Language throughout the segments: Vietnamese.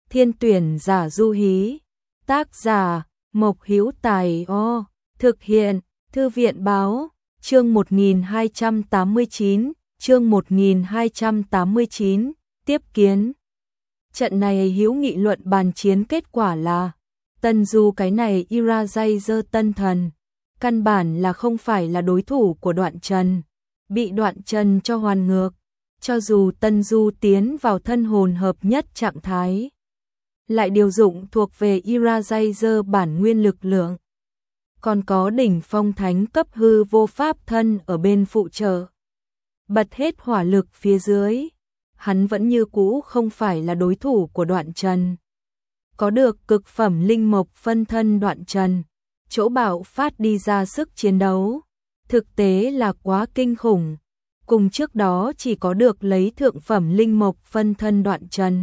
Thiên tuyển giả du hí. Tác giả Mộc Hữu Tài. Thực hiện Thư viện báo. Chương 1289, chương 1289, tiếp kiến. Trận này hữu nghị luận bàn chiến kết quả là Tân Du cái này Irajaizer tân thần, căn bản là không phải là đối thủ của Đoạn Trần, bị Đoạn Trần cho hoàn ngược, cho dù Tân Du tiến vào thân hồn hợp nhất trạng thái, lại điều dụng thuộc về Irajaizer bản nguyên lực lượng. Còn có đỉnh phong thánh cấp hư vô pháp thân ở bên phụ trợ. Bật hết hỏa lực phía dưới, hắn vẫn như cũ không phải là đối thủ của Đoạn Trần. Có được cực phẩm linh mộc phân thân Đoạn Trần, chỗ bạo phát đi ra sức chiến đấu, thực tế là quá kinh khủng. Cùng trước đó chỉ có được lấy thượng phẩm linh mộc phân thân Đoạn Trần.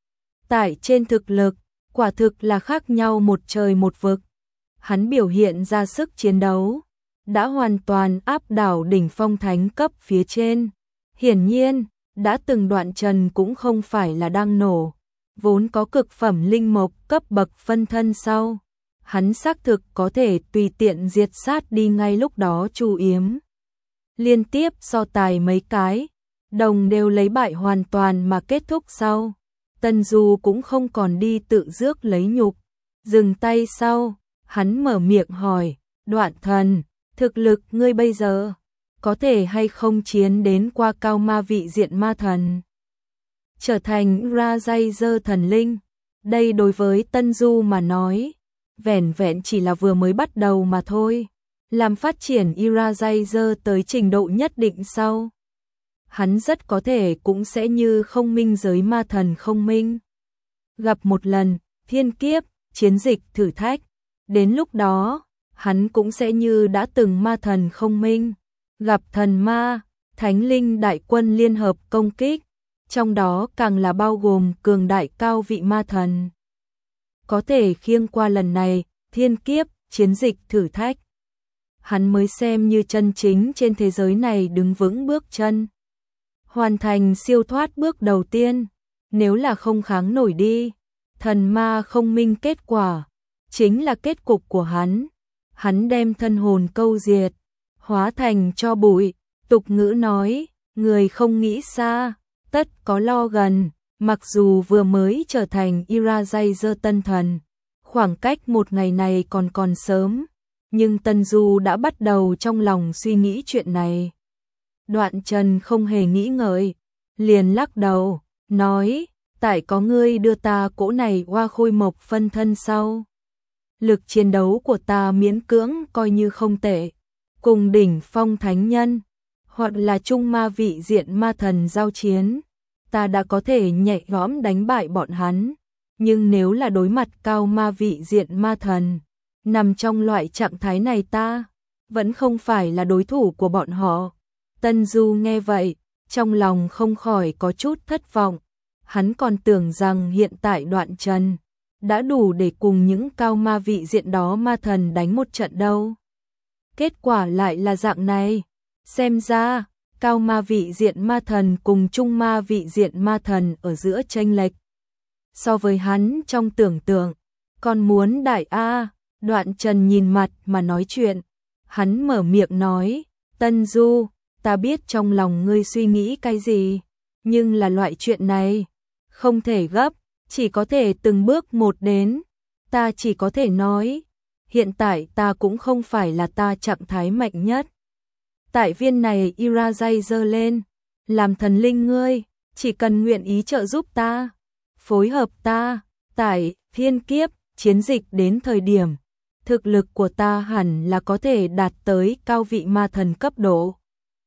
Tại trên thực lực, quả thực là khác nhau một trời một vực. Hắn biểu hiện ra sức chiến đấu, đã hoàn toàn áp đảo đỉnh phong thánh cấp phía trên. Hiển nhiên, đã từng Đoạn Trần cũng không phải là đang nổ, vốn có cực phẩm linh mộc cấp bậc phân thân sau. Hắn xác thực có thể tùy tiện diệt sát đi ngay lúc đó Chu Yếm. Liên tiếp so tài mấy cái, đồng đều lấy bại hoàn toàn mà kết thúc sau. Tân Du cũng không còn đi tự rước lấy nhục, dừng tay sau. Hắn mở miệng hỏi, Đoạn thần, thực lực ngươi bây giờ, có thể hay không chiến đến qua cao ma vị diện ma thần? Trở thành Irajaizer thần linh, đây đối với Tân Du mà nói, vẻn vẹn chỉ là vừa mới bắt đầu mà thôi. Làm phát triển Irajaizer tới trình độ nhất định sau, hắn rất có thể cũng sẽ như không minh giới ma thần không minh. Gặp một lần, thiên kiếp, chiến dịch thử thách. Đến lúc đó, hắn cũng sẽ như đã từng ma thần không minh, gặp thần ma, thánh linh đại quân liên hợp công kích, trong đó càng là bao gồm cường đại cao vị ma thần. Có thể khiêng qua lần này, thiên kiếp, chiến dịch thử thách. Hắn mới xem như chân chính trên thế giới này đứng vững bước chân. Hoàn thành siêu thoát bước đầu tiên, nếu là không kháng nổi đi, thần ma không minh kết quả. Chính là kết cục của hắn. Hắn đem thân hồn câu diệt, hóa thành cho bụi. Tục ngữ nói, người không nghĩ xa, tất có lo gần. Mặc dù vừa mới trở thành Irajaizer tân thần, khoảng cách một ngày này còn sớm, nhưng Tân Du đã bắt đầu trong lòng suy nghĩ chuyện này. Đoạn Trần không hề nghĩ ngợi, liền lắc đầu, nói, tại có ngươi đưa ta cỗ này qua khôi mộc phân thân sau. Lực chiến đấu của ta miễn cưỡng coi như không tệ, cùng đỉnh phong thánh nhân, hoặc là trung ma vị diện ma thần giao chiến, ta đã có thể nhẹ nhõm đánh bại bọn hắn, nhưng nếu là đối mặt cao ma vị diện ma thần, nằm trong loại trạng thái này ta vẫn không phải là đối thủ của bọn họ. Tân Du nghe vậy, trong lòng không khỏi có chút thất vọng, hắn còn tưởng rằng hiện tại Đoạn Trần đã đủ để cùng những cao ma vị diện đó ma thần đánh một trận đâu. Kết quả lại là dạng này, xem ra, cao ma vị diện ma thần cùng trung ma vị diện ma thần ở giữa chênh lệch. So với hắn trong tưởng tượng, còn muốn đại A. Đoạn Trần nhìn mặt mà nói chuyện, hắn mở miệng nói, Tân Du, ta biết trong lòng ngươi suy nghĩ cái gì, nhưng là loại chuyện này, không thể gấp. Chỉ có thể từng bước một đến, ta chỉ có thể nói, hiện tại ta cũng không phải là ta trạng thái mạnh nhất. Tại viên này Irajaizer lên, làm thần linh ngươi, chỉ cần nguyện ý trợ giúp ta, phối hợp ta, tại thiên kiếp, chiến dịch đến thời điểm, thực lực của ta hẳn là có thể đạt tới cao vị ma thần cấp độ.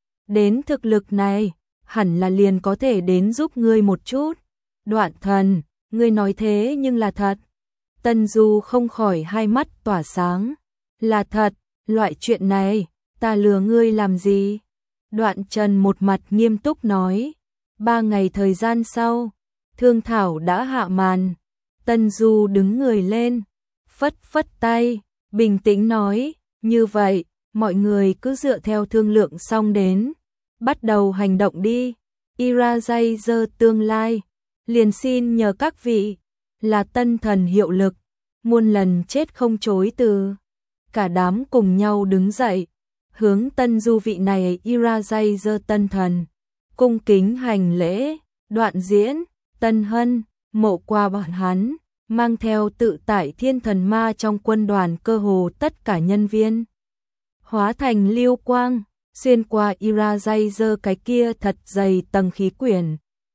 Đến thực lực này, hẳn là liền có thể đến giúp ngươi một chút. Đoạn thần, ngươi nói thế nhưng là thật. Tân Du không khỏi hai mắt tỏa sáng. Là thật, loại chuyện này, ta lừa ngươi làm gì? Đoạn Trần một mặt nghiêm túc nói. 3 ngày thời gian sau, thương thảo đã hạ màn. Tân Du đứng người lên, phất phất tay, bình tĩnh nói, như vậy, mọi người cứ dựa theo thương lượng xong đến. Bắt đầu hành động đi. Irajaizer tương lai, liền xin nhờ các vị, là tân thần hiệu lực, muôn lần chết không chối từ. Cả đám cùng nhau đứng dậy, hướng Tân Du vị này Irajazer tân thần, cung kính hành lễ. Đoạn diễn, Tân Hân, mộ qua bọn hắn, mang theo tự tại thiên thần ma trong quân đoàn cơ hồ tất cả nhân viên. Hóa thành lưu quang, xuyên qua Irajazer cái kia thật dày tầng khí quyển.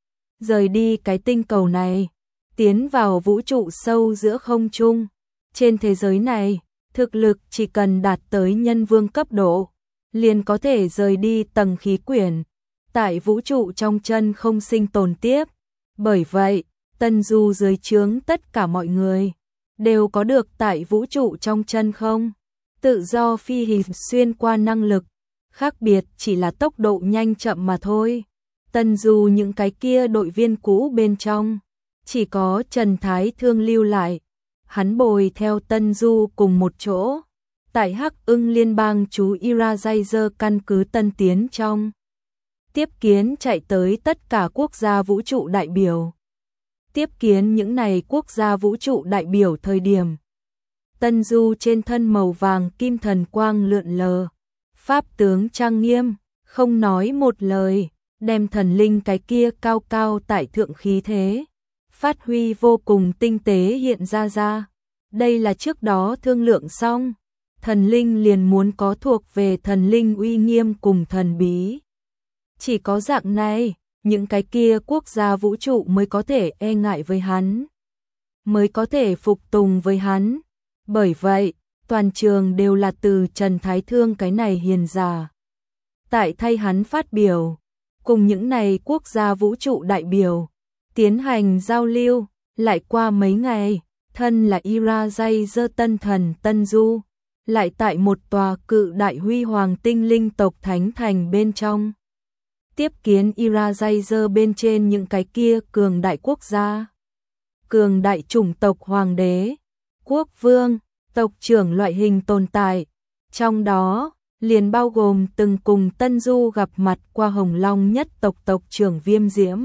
Rời đi cái tinh cầu này, tiến vào vũ trụ sâu giữa không trung. Trên thế giới này, thực lực chỉ cần đạt tới nhân vương cấp độ, liền có thể rời đi tầng khí quyển. Tại vũ trụ trong chân không sinh tồn tiếp. Bởi vậy, Tân Du dưới trướng tất cả mọi người đều có được tại vũ trụ trong chân không tự do phi hành xuyên qua năng lực, khác biệt chỉ là tốc độ nhanh chậm mà thôi. Tân Du những cái kia đội viên cũ bên trong, chỉ có Trần Thái Thương lưu lại, hắn bồi theo Tân Du cùng một chỗ, tại Hắc Ưng liên bang chú Irajazer căn cứ Tân Tiến trong. Tiếp kiến chạy tới tất cả quốc gia vũ trụ đại biểu. Tiếp kiến những này quốc gia vũ trụ đại biểu thời điểm. Tân Du trên thân màu vàng kim thần quang lượn lờ. Pháp tướng trang nghiêm, không nói một lời, đem thần linh cái kia cao cao tại thượng khí thế. Phát huy vô cùng tinh tế hiện ra. Đây là trước đó thương lượng xong. Thần linh liền muốn có thuộc về thần linh uy nghiêm cùng thần bí. Chỉ có dạng này, những cái kia quốc gia vũ trụ mới có thể e ngại với hắn, mới có thể phục tùng với hắn. Bởi vậy, toàn trường đều là từ Trần Thái Thương cái này hiền giả. Tại thay hắn phát biểu, cùng những này quốc gia vũ trụ đại biểu, tiến hành giao lưu. Lại qua mấy ngày, thân là Irajazer tân thần Tân Du, lại tại một tòa cự đại huy hoàng tinh linh tộc thánh thành bên trong. Tiếp kiến Irajazer bên trên những cái kia cường đại quốc gia, cường đại chủng tộc hoàng đế, quốc vương, tộc trưởng loại hình tồn tại. Trong đó, liền bao gồm từng cùng Tân Du gặp mặt qua Hồng Long nhất tộc tộc trưởng Viêm Diễm.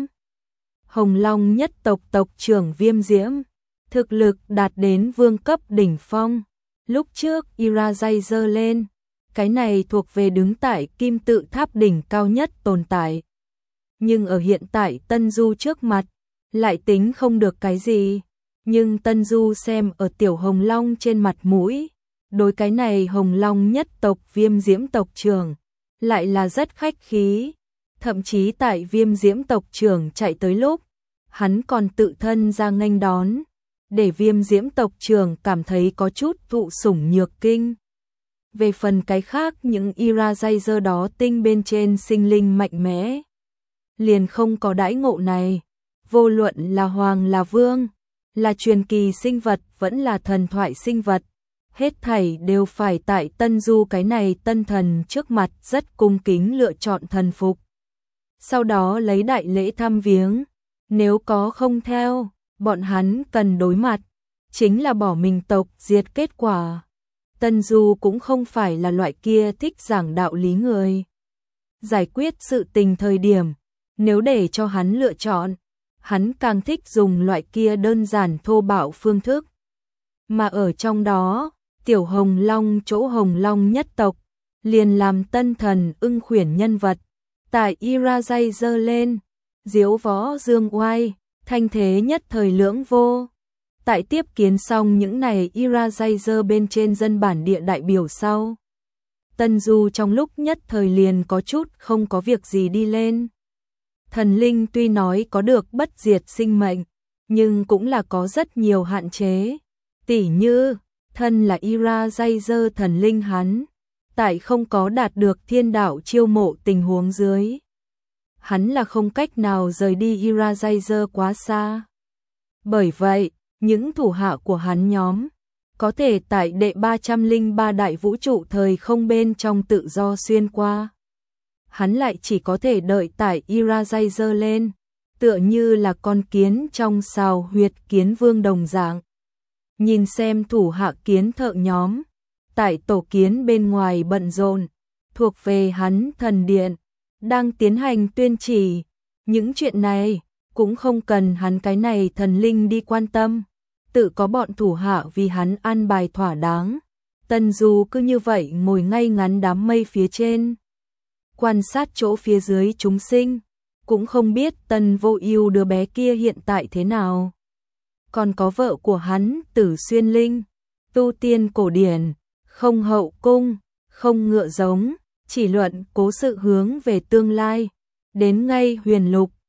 Hồng Long nhất tộc tộc trưởng Viêm Diễm, thực lực đạt đến vương cấp đỉnh phong. Lúc trước Irajazer lên, cái này thuộc về đứng tại kim tự tháp đỉnh cao nhất tồn tại. Nhưng ở hiện tại Tân Du trước mặt, lại tính không được cái gì. Nhưng Tân Du xem ở tiểu Hồng Long trên mặt mũi, đối cái này Hồng Long nhất tộc Viêm Diễm tộc trưởng, lại là rất khách khí. Thậm chí tại Viêm Diễm tộc trưởng chạy tới lúc, hắn còn tự thân ra nghênh đón, để Viêm Diễm tộc trưởng cảm thấy có chút thụ sủng nhược kinh. Về phần cái khác những Irajazer đó tinh bên trên sinh linh mạnh mẽ, liền không có đãi ngộ này. Vô luận là hoàng là vương, là truyền kỳ sinh vật vẫn là thần thoại sinh vật, hết thảy đều phải tại Tân Du cái này tân thần trước mặt rất cung kính lựa chọn thần phục. Sau đó lấy đại lễ thăm viếng, nếu có không theo, bọn hắn cần đối mặt, chính là bỏ mình tộc diệt kết quả. Tân Du cũng không phải là loại kia thích giảng đạo lý người. Giải quyết sự tình thời điểm, nếu để cho hắn lựa chọn, hắn càng thích dùng loại kia đơn giản thô bạo phương thức. Mà ở trong đó, tiểu Hồng Long chỗ Hồng Long nhất tộc, liền làm tân thần ưng khuyển nhân vật. Tại Irajazer lên, diếu võ dương oai, thanh thế nhất thời lưỡng vô. Tại tiếp kiến xong những này Irajazer bên trên dân bản địa đại biểu sau, Tân Du trong lúc nhất thời liền có chút không có việc gì đi lên. Thần linh tuy nói có được bất diệt sinh mệnh, nhưng cũng là có rất nhiều hạn chế. Tỉ như, thân là Irajazer thần linh hắn, tại không có đạt được thiên đạo chiêu mộ tình huống dưới, hắn là không cách nào rời đi Irajazer quá xa. Bởi vậy, những thủ hạ của hắn nhóm có thể tại đệ 303 đại vũ trụ thời không bên trong tự do xuyên qua. Hắn lại chỉ có thể đợi tại Irajazer lên, tựa như là con kiến trong sào huyệt kiến vương đồng dạng. Nhìn xem thủ hạ kiến thợ nhóm, tại tổ kiến bên ngoài bận rộn, thuộc về hắn thần điện, đang tiến hành tuyên chỉ. Những chuyện này cũng không cần hắn cái này thần linh đi quan tâm, tự có bọn thủ hạ vì hắn an bài thỏa đáng. Tần Du cứ như vậy ngồi ngay ngắn đám mây phía trên, quan sát chỗ phía dưới chúng sinh, cũng không biết Tần Vô Ưu đứa bé kia hiện tại thế nào. Còn có vợ của hắn, Tử Xuyên Linh, tu tiên cổ điển, không hậu cung, không ngựa giống, chỉ luận cố sự hướng về tương lai, đến ngay Huyền Lục,